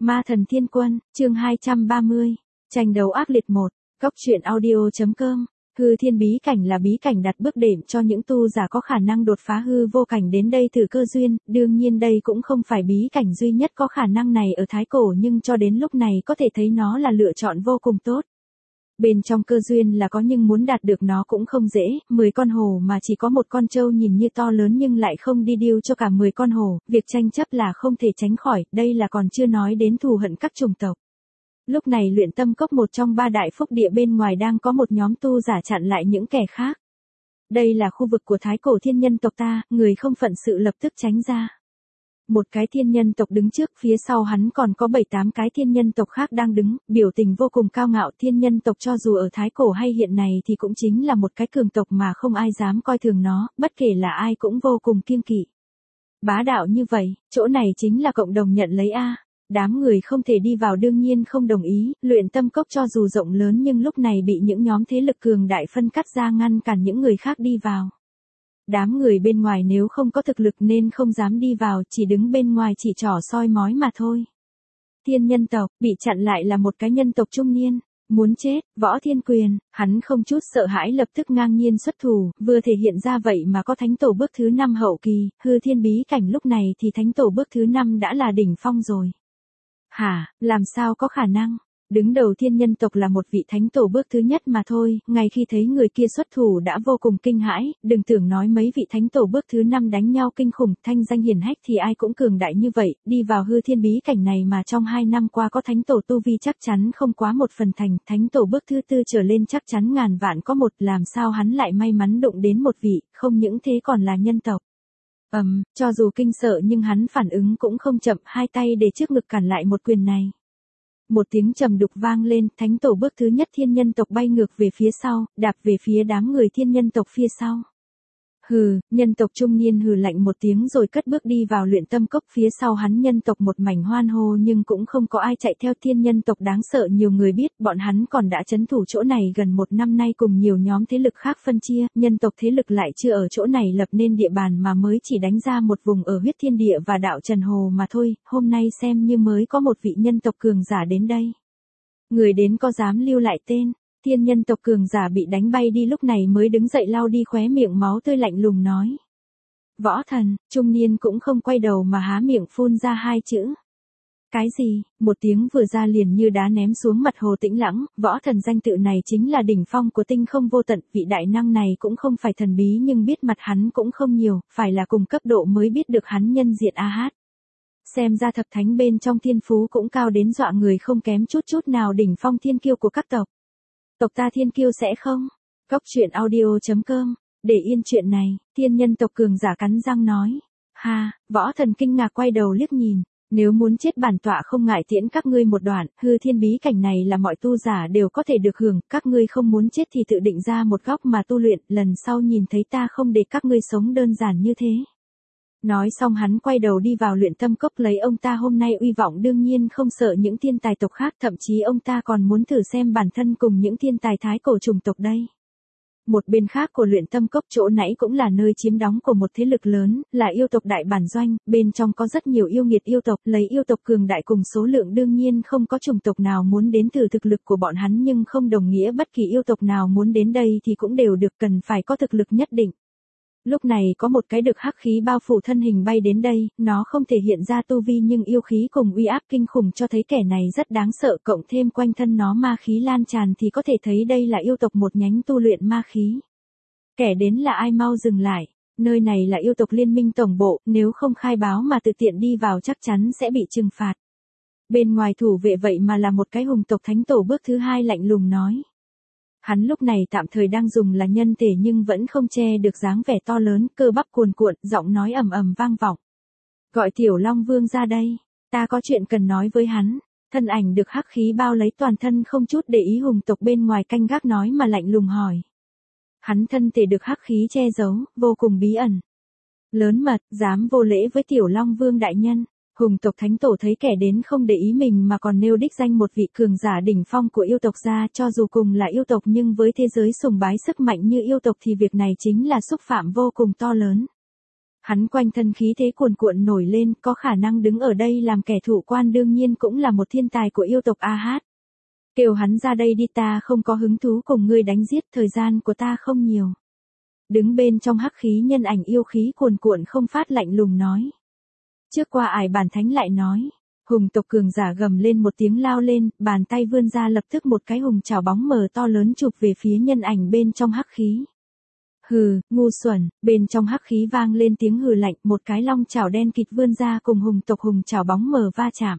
Ma thần thiên quân, chương 230. Tranh đấu ác liệt 1. Góc truyện audio.com. Hư thiên bí cảnh là bí cảnh đặt bước đệm cho những tu giả có khả năng đột phá hư vô cảnh đến đây thử cơ duyên, đương nhiên đây cũng không phải bí cảnh duy nhất có khả năng này ở Thái Cổ, nhưng cho đến lúc này có thể thấy nó là lựa chọn vô cùng tốt. Bên trong cơ duyên là có, nhưng muốn đạt được nó cũng không dễ, 10 con hổ mà chỉ có một con trâu nhìn như to lớn nhưng lại không đi điêu cho cả 10 con hổ, việc tranh chấp là không thể tránh khỏi, đây là còn chưa nói đến thù hận các chủng tộc. Lúc này Luyện Tâm Cốc, một trong 3 đại phúc địa bên ngoài, đang có một nhóm tu giả chặn lại những kẻ khác. Đây là khu vực của Thái Cổ thiên nhân tộc ta, người không phận sự lập tức tránh ra. Một cái thiên nhân tộc đứng trước, phía sau hắn còn có 7-8 cái thiên nhân tộc khác đang đứng, biểu tình vô cùng cao ngạo. Thiên nhân tộc cho dù ở Thái Cổ hay hiện này thì cũng chính là một cái cường tộc mà không ai dám coi thường nó, bất kể là ai cũng vô cùng kiêng kỵ. Bá đạo như vậy, chỗ này chính là cộng đồng nhận lấy a. Đám người không thể đi vào đương nhiên không đồng ý, Luyện Tâm Cốc cho dù rộng lớn nhưng lúc này bị những nhóm thế lực cường đại phân cắt ra, ngăn cản những người khác đi vào. Đám người bên ngoài nếu không có thực lực nên không dám đi vào, chỉ đứng bên ngoài chỉ trỏ soi mói mà thôi. Thiên nhân tộc, bị chặn lại là một cái nhân tộc trung niên, muốn chết, Võ Thiên Quyền, hắn không chút sợ hãi lập tức ngang nhiên xuất thủ, vừa thể hiện ra vậy mà có thánh tổ bước thứ 5 hậu kỳ, hư thiên bí cảnh lúc này thì thánh tổ bước thứ 5 đã là đỉnh phong rồi. Hả, làm sao có khả năng? Đứng đầu thiên nhân tộc là một vị thánh tổ bước thứ nhất mà thôi, ngay khi thấy người kia xuất thủ đã vô cùng kinh hãi, đừng tưởng nói mấy vị thánh tổ bước thứ 5 đánh nhau kinh khủng, thanh danh hiển hách thì ai cũng cường đại như vậy, đi vào hư thiên bí cảnh này mà trong 2 năm qua có thánh tổ tu vi chắc chắn không quá 1 phần thành, thánh tổ bước thứ 4 trở lên chắc chắn ngàn vạn có một, làm sao hắn lại may mắn đụng đến một vị, không những thế còn là nhân tộc. Cho dù kinh sợ nhưng hắn phản ứng cũng không chậm, hai tay để trước ngực cản lại một quyền này. Một tiếng trầm đục vang lên, thánh tổ bước thứ nhất thiên nhân tộc bay ngược về phía sau, đạp về phía đám người thiên nhân tộc phía sau. Hừ, nhân tộc trung niên hừ lạnh một tiếng rồi cất bước đi vào Luyện Tâm Cốc, phía sau hắn nhân tộc một mảnh hoan hô nhưng cũng không có ai chạy theo. Thiên nhân tộc đáng sợ, nhiều người biết, bọn hắn còn đã trấn thủ chỗ này gần 1 năm nay cùng nhiều nhóm thế lực khác phân chia, nhân tộc thế lực lại chưa ở chỗ này lập nên địa bàn mà mới chỉ đánh ra một vùng ở huyết thiên địa và đạo Trần Hồ mà thôi, hôm nay xem như mới có một vị nhân tộc cường giả đến đây. Người đến có dám lưu lại tên? Thiên nhân tộc cường giả bị đánh bay đi lúc này mới đứng dậy lau đi khóe miệng máu tươi, lạnh lùng nói. Võ thần, trung niên cũng không quay đầu mà há miệng phun ra 2 chữ. Cái gì? Một tiếng vừa ra liền như đá ném xuống mặt hồ tĩnh lặng. Võ thần danh tự này chính là đỉnh phong của tinh không vô tận, vị đại năng này cũng không phải thần bí nhưng biết mặt hắn cũng không nhiều, phải là cùng cấp độ mới biết được hắn nhân diện AH. Xem ra thập thánh bên trong thiên phú cũng cao đến dọa người, không kém chút nào đỉnh phong thiên kiêu của các tộc. Tộc ta thiên kiêu sẽ không? Góc truyện audio.com. Để yên chuyện này, thiên nhân tộc cường giả cắn răng nói. Ha, võ thần kinh ngạc quay đầu liếc nhìn. Nếu muốn chết bản tọa không ngại tiễn các ngươi một đoạn, hư thiên bí cảnh này là mọi tu giả đều có thể được hưởng, các ngươi không muốn chết thì tự định ra một góc mà tu luyện, lần sau nhìn thấy ta không để các ngươi sống đơn giản như thế. Nói xong hắn quay đầu đi vào Luyện Tâm Cốc, lấy ông ta hôm nay uy vọng đương nhiên không sợ những thiên tài tộc khác, thậm chí ông ta còn muốn thử xem bản thân cùng những thiên tài thái cổ chủng tộc đây. Một bên khác của Luyện Tâm Cốc, chỗ nãy cũng là nơi chiếm đóng của một thế lực lớn, là yêu tộc đại bản doanh, bên trong có rất nhiều yêu nghiệt yêu tộc, lấy yêu tộc cường đại cùng số lượng đương nhiên không có chủng tộc nào muốn đến thử thực lực của bọn hắn, nhưng không đồng nghĩa bất kỳ yêu tộc nào muốn đến đây thì cũng đều được, cần phải có thực lực nhất định. Lúc này có một cái được hắc khí bao phủ thân hình bay đến đây, nó không thể hiện ra tu vi nhưng yêu khí cùng uy áp kinh khủng cho thấy kẻ này rất đáng sợ, cộng thêm quanh thân nó ma khí lan tràn thì có thể thấy đây là yêu tộc một nhánh tu luyện ma khí. Kẻ đến là ai, mau dừng lại, nơi này là yêu tộc liên minh tổng bộ, nếu không khai báo mà tự tiện đi vào chắc chắn sẽ bị trừng phạt. Bên ngoài thủ vệ vậy mà là một cái hùng tộc thánh tổ bước thứ 2 lạnh lùng nói. Hắn lúc này tạm thời đang dùng là nhân thể nhưng vẫn không che được dáng vẻ to lớn, cơ bắp cuồn cuộn, giọng nói ầm ầm vang vọng. Gọi Tiểu Long Vương ra đây, ta có chuyện cần nói với hắn. Thân ảnh được hắc khí bao lấy toàn thân không chút để ý hùng tộc bên ngoài canh gác nói mà lạnh lùng hỏi. Hắn thân thể được hắc khí che giấu, vô cùng bí ẩn. Lớn mật, dám vô lễ với Tiểu Long Vương đại nhân. Hùng tộc thánh tổ thấy kẻ đến không để ý mình mà còn nêu đích danh một vị cường giả đỉnh phong của yêu tộc ra, cho dù cùng là yêu tộc nhưng với thế giới sùng bái sức mạnh như yêu tộc thì việc này chính là xúc phạm vô cùng to lớn. Hắn quanh thân khí thế cuồn cuộn nổi lên, có khả năng đứng ở đây làm kẻ thụ quan đương nhiên cũng là một thiên tài của yêu tộc A Hát. Kêu hắn ra đây đi, ta không có hứng thú cùng ngươi đánh giết, thời gian của ta không nhiều. Đứng bên trong hắc khí nhân ảnh yêu khí cuồn cuộn không phát lạnh lùng nói. Trước qua ải bản thánh lại nói. Hùng tộc cường giả gầm lên một tiếng lao lên, bàn tay vươn ra lập tức một cái hùng chảo bóng mờ to lớn chụp về phía nhân ảnh bên trong hắc khí. Hừ, ngu xuẩn, bên trong hắc khí vang lên tiếng hừ lạnh, một cái long chảo đen kịt vươn ra cùng hùng tộc hùng chảo bóng mờ va chạm.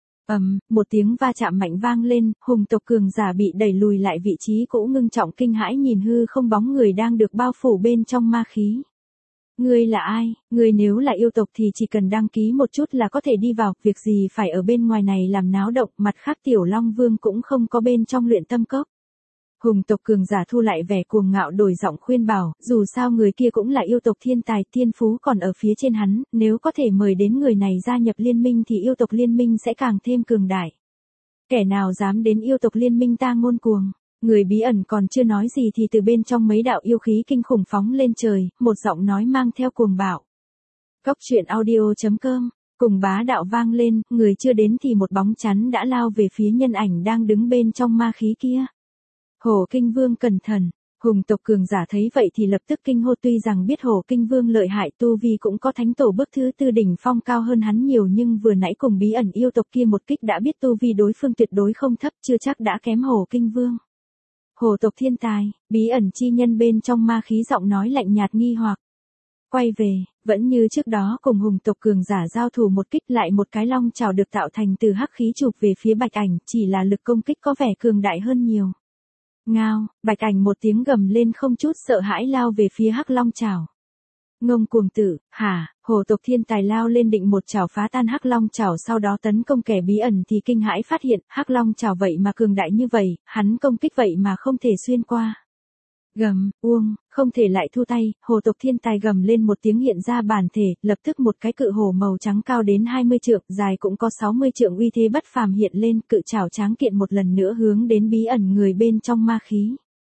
Một tiếng va chạm mạnh vang lên, hùng tộc cường giả bị đẩy lùi lại vị trí cũ ngưng trọng kinh hãi nhìn hư không bóng người đang được bao phủ bên trong ma khí. Ngươi là ai? Ngươi nếu là yêu tộc thì chỉ cần đăng ký một chút là có thể đi vào, việc gì phải ở bên ngoài này làm náo động, mặt khác Tiểu Long Vương cũng không có bên trong luyện tâm cốc. Hùng tộc cường giả thu lại vẻ cuồng ngạo đổi giọng khuyên bảo, dù sao người kia cũng là yêu tộc thiên tài, thiên phú còn ở phía trên hắn, nếu có thể mời đến người này gia nhập liên minh thì yêu tộc liên minh sẽ càng thêm cường đại. Kẻ nào dám đến yêu tộc liên minh ta ngôn cuồng. Người bí ẩn còn chưa nói gì thì từ bên trong mấy đạo yêu khí kinh khủng phóng lên trời, một giọng nói mang theo cuồng bạo. Cốc truyện audio.com, cùng bá đạo vang lên, người chưa đến thì một bóng chắn đã lao về phía nhân ảnh đang đứng bên trong ma khí kia. Hổ Kinh Vương cẩn thận, hùng tộc cường giả thấy vậy thì lập tức kinh hô, tuy rằng biết Hổ Kinh Vương lợi hại tu vi cũng có thánh tổ bước thứ tư đỉnh phong cao hơn hắn nhiều nhưng vừa nãy cùng bí ẩn yêu tộc kia một kích đã biết tu vi đối phương tuyệt đối không thấp, chưa chắc đã kém Hổ Kinh Vương. Hổ tộc thiên tài, bí ẩn chi nhân bên trong ma khí giọng nói lạnh nhạt nghi hoặc. Quay về, vẫn như trước đó cùng hùng tộc cường giả giao thủ một kích, lại một cái long chảo được tạo thành từ hắc khí chụp về phía Bạch Ảnh, chỉ là lực công kích có vẻ cường đại hơn nhiều. Ngao, Bạch Ảnh một tiếng gầm lên không chút sợ hãi lao về phía hắc long chảo. Ngông cuồng tử, hả? Hổ tộc thiên tài lao lên định một chảo phá tan hắc long chảo sau đó tấn công kẻ bí ẩn thì kinh hãi phát hiện hắc long chảo vậy mà cường đại như vậy, hắn công kích vậy mà không thể xuyên qua. Gầm, uông, không thể lại thu tay, hổ tộc thiên tài gầm lên một tiếng hiện ra bản thể, lập tức một cái cự hổ màu trắng cao đến 20 trượng, dài cũng có 60 trượng uy thế bất phàm hiện lên, cự chảo tráng kiện một lần nữa hướng đến bí ẩn người bên trong ma khí.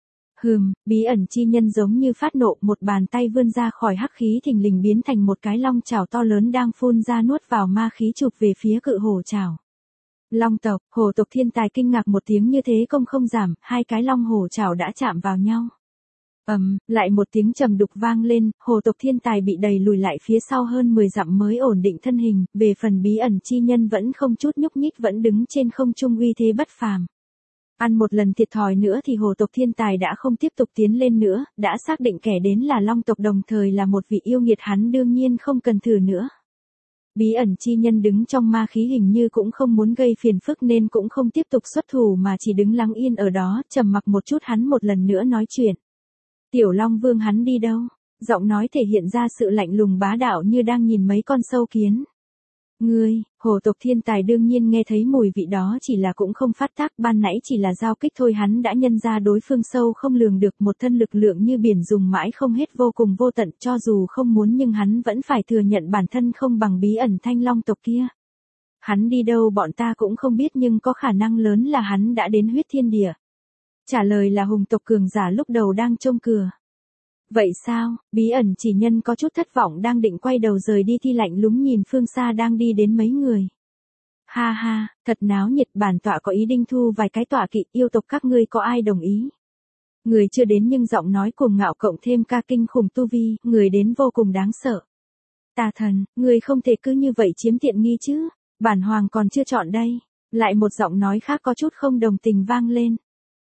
Bí ẩn chi nhân giống như phát nộ, một bàn tay vươn ra khỏi hắc khí thình lình biến thành một cái long chảo to lớn đang phun ra nuốt vào ma khí chụp về phía cự hổ chảo. Long tộc, hổ tộc thiên tài kinh ngạc một tiếng như thế công không giảm, hai cái long hổ chảo đã chạm vào nhau. Lại một tiếng trầm đục vang lên, hổ tộc thiên tài bị đẩy lùi lại phía sau hơn 10 dặm mới ổn định thân hình, về phần bí ẩn chi nhân vẫn không chút nhúc nhích vẫn đứng trên không trung uy thế bất phàm. Ăn một lần thiệt thòi nữa thì hổ tộc thiên tài đã không tiếp tục tiến lên nữa, đã xác định kẻ đến là long tộc đồng thời là một vị yêu nghiệt hắn đương nhiên không cần thử nữa. Bí ẩn chi nhân đứng trong ma khí hình như cũng không muốn gây phiền phức nên cũng không tiếp tục xuất thủ mà chỉ đứng lặng yên ở đó, trầm mặc một chút hắn một lần nữa nói chuyện. Tiểu Long Vương hắn đi đâu? Giọng nói thể hiện ra sự lạnh lùng bá đạo như đang nhìn mấy con sâu kiến. Ngươi, hổ tộc thiên tài đương nhiên nghe thấy mùi vị đó chỉ là cũng không phát tác, ban nãy chỉ là giao kích thôi, hắn đã nhận ra đối phương sâu không lường được, một thân lực lượng như biển dùng mãi không hết vô cùng vô tận, cho dù không muốn nhưng hắn vẫn phải thừa nhận bản thân không bằng bí ẩn thanh long tộc kia. Hắn đi đâu bọn ta cũng không biết nhưng có khả năng lớn là hắn đã đến huyết thiên địa. Trả lời là hùng tộc cường giả lúc đầu đang trông cửa. Vậy sao? Bí ẩn chỉ nhân có chút thất vọng đang định quay đầu rời đi thì lạnh lúng nhìn phương xa đang đi đến mấy người. Ha ha, thật náo nhiệt, bản tọa có ý định thu vài cái tọa kỵ, yêu tộc các ngươi có ai đồng ý? Người chưa đến nhưng giọng nói cuồng ngạo cộng thêm ca kinh khủng tu vi, người đến vô cùng đáng sợ. Tà thần, người không thể cứ như vậy chiếm tiện nghi chứ, bản hoàng còn chưa chọn đây. Lại một giọng nói khác có chút không đồng tình vang lên.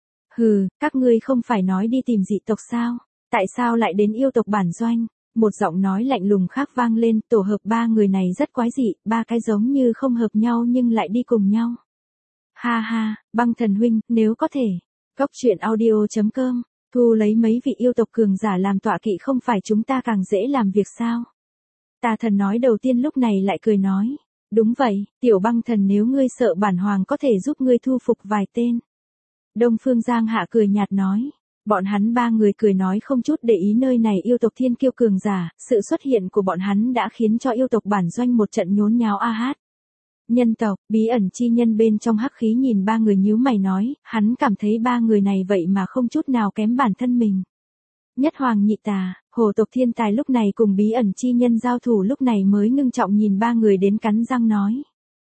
Các ngươi không phải nói đi tìm dị tộc sao? Tại sao lại đến yêu tộc bản doanh? Một giọng nói lạnh lùng khác vang lên, tổ hợp ba người này rất quái dị, ba cái giống như không hợp nhau nhưng lại đi cùng nhau. Ha ha, Băng Thần huynh, nếu có thể. Cốc truyện audio.com, thu lấy mấy vị yêu tộc cường giả làm tọa kỵ không phải chúng ta càng dễ làm việc sao? Tà thần nói đầu tiên lúc này lại cười nói. Đúng vậy, tiểu Băng Thần, nếu ngươi sợ bản hoàng có thể giúp ngươi thu phục vài tên. Đông Phương Giang Hạ cười nhạt nói. Bọn hắn ba người cười nói không chút để ý nơi này yêu tộc thiên kiêu cường giả, sự xuất hiện của bọn hắn đã khiến cho yêu tộc bản doanh một trận nhốn nháo a hát. Nhân tộc, bí ẩn chi nhân bên trong hắc khí nhìn ba người nhíu mày nói, hắn cảm thấy ba người này vậy mà không chút nào kém bản thân mình. Nhất hoàng nhị tà, hồ tộc thiên tài lúc này cùng bí ẩn chi nhân giao thủ lúc này mới ngưng trọng nhìn ba người đến cắn răng nói.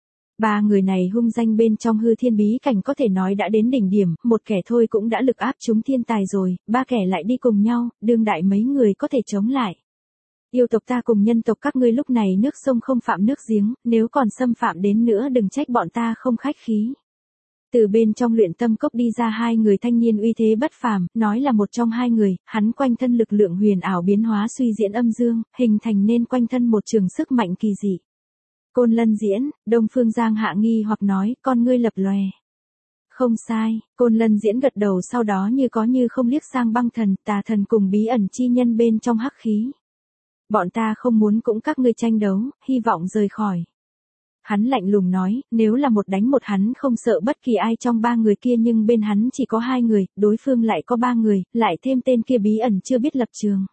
Ba người này hung danh bên trong hư thiên bí cảnh có thể nói đã đến đỉnh điểm, một kẻ thôi cũng đã lực áp chúng thiên tài rồi, ba kẻ lại đi cùng nhau, đương đại mấy người có thể chống lại. Yêu tộc ta cùng nhân tộc các ngươi lúc này nước sông không phạm nước giếng, nếu còn xâm phạm đến nữa đừng trách bọn ta không khách khí. Từ bên trong luyện tâm cốc đi ra hai người thanh niên uy thế bất phàm, nói là một trong hai người, hắn quanh thân lực lượng huyền ảo biến hóa suy diễn âm dương, hình thành nên quanh thân một trường sức mạnh kỳ dị. Côn Lân Diễn, Đông Phương Giang Hạ nghi hoặc nói, con ngươi lập lòe. Không sai, Côn Lân Diễn gật đầu sau đó như có như không liếc sang Băng Thần, Tà Thần cùng bí ẩn chi nhân bên trong hắc khí. Bọn ta không muốn cũng các ngươi tranh đấu, hy vọng rời khỏi. Hắn lạnh lùng nói, nếu là một đánh một hắn không sợ bất kỳ ai trong ba người kia nhưng bên hắn chỉ có hai người, đối phương lại có ba người, lại thêm tên kia bí ẩn chưa biết lập trường.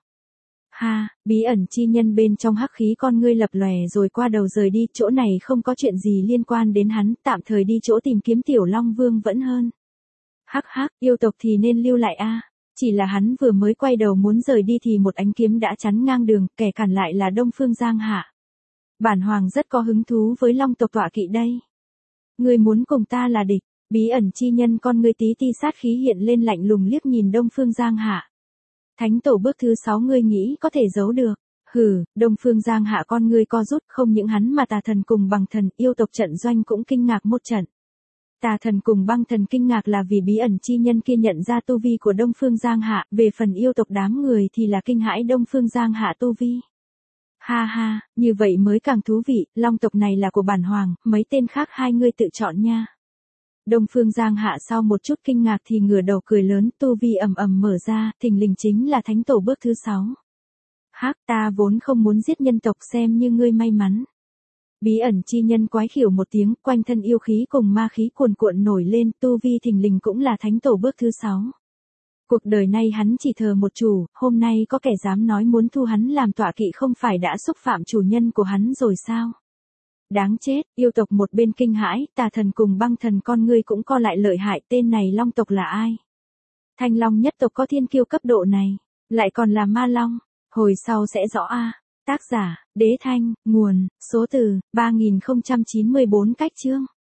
Ha, bí ẩn chi nhân bên trong hắc khí con ngươi lập lòe rồi qua đầu rời đi, chỗ này không có chuyện gì liên quan đến hắn, tạm thời đi chỗ tìm kiếm Tiểu Long Vương vẫn hơn. Hắc hắc, yêu tộc thì nên lưu lại a. Chỉ là hắn vừa mới quay đầu muốn rời đi thì một ánh kiếm đã chắn ngang đường, kẻ cản lại là Đông Phương Giang Hạ. Bản hoàng rất có hứng thú với Long tộc tọa kỵ đây. Ngươi muốn cùng ta là địch, bí ẩn chi nhân con ngươi tí ti sát khí hiện lên lạnh lùng liếc nhìn Đông Phương Giang Hạ. Thánh tổ bước thứ 6 ngươi nghĩ có thể giấu được. Hừ, Đông Phương Giang Hạ con ngươi co rút, không những hắn mà Tà Thần cùng Băng Thần yêu tộc trận doanh cũng kinh ngạc một trận. Tà Thần cùng Băng Thần kinh ngạc là vì bí ẩn chi nhân kia nhận ra tu vi của Đông Phương Giang Hạ, về phần yêu tộc đám người thì là kinh hãi Đông Phương Giang Hạ tu vi. Ha ha, như vậy mới càng thú vị, Long tộc này là của bản hoàng, mấy tên khác hai ngươi tự chọn nha. Đông Phương Giang Hạ sau một chút kinh ngạc thì ngửa đầu cười lớn, tu vi ầm ầm mở ra, thình lình chính là thánh tổ bước thứ 6. Hắc, ta vốn không muốn giết nhân tộc, xem như ngươi may mắn. Bí ẩn chi nhân quái khỉu một tiếng, quanh thân yêu khí cùng ma khí cuồn cuộn nổi lên, tu vi thình lình cũng là thánh tổ bước thứ 6. Cuộc đời này hắn chỉ thờ một chủ, hôm nay có kẻ dám nói muốn thu hắn làm tọa kỵ không phải đã xúc phạm chủ nhân của hắn rồi sao? Đáng chết, yêu tộc một bên kinh hãi, Tà Thần cùng Băng Thần con ngươi cũng co lại lợi hại, tên này Long tộc là ai? Thanh Long nhất tộc có thiên kiêu cấp độ này, lại còn là ma long, hồi sau sẽ rõ a. Tác giả, Đế Thanh, nguồn, số từ, 3094 cách chương.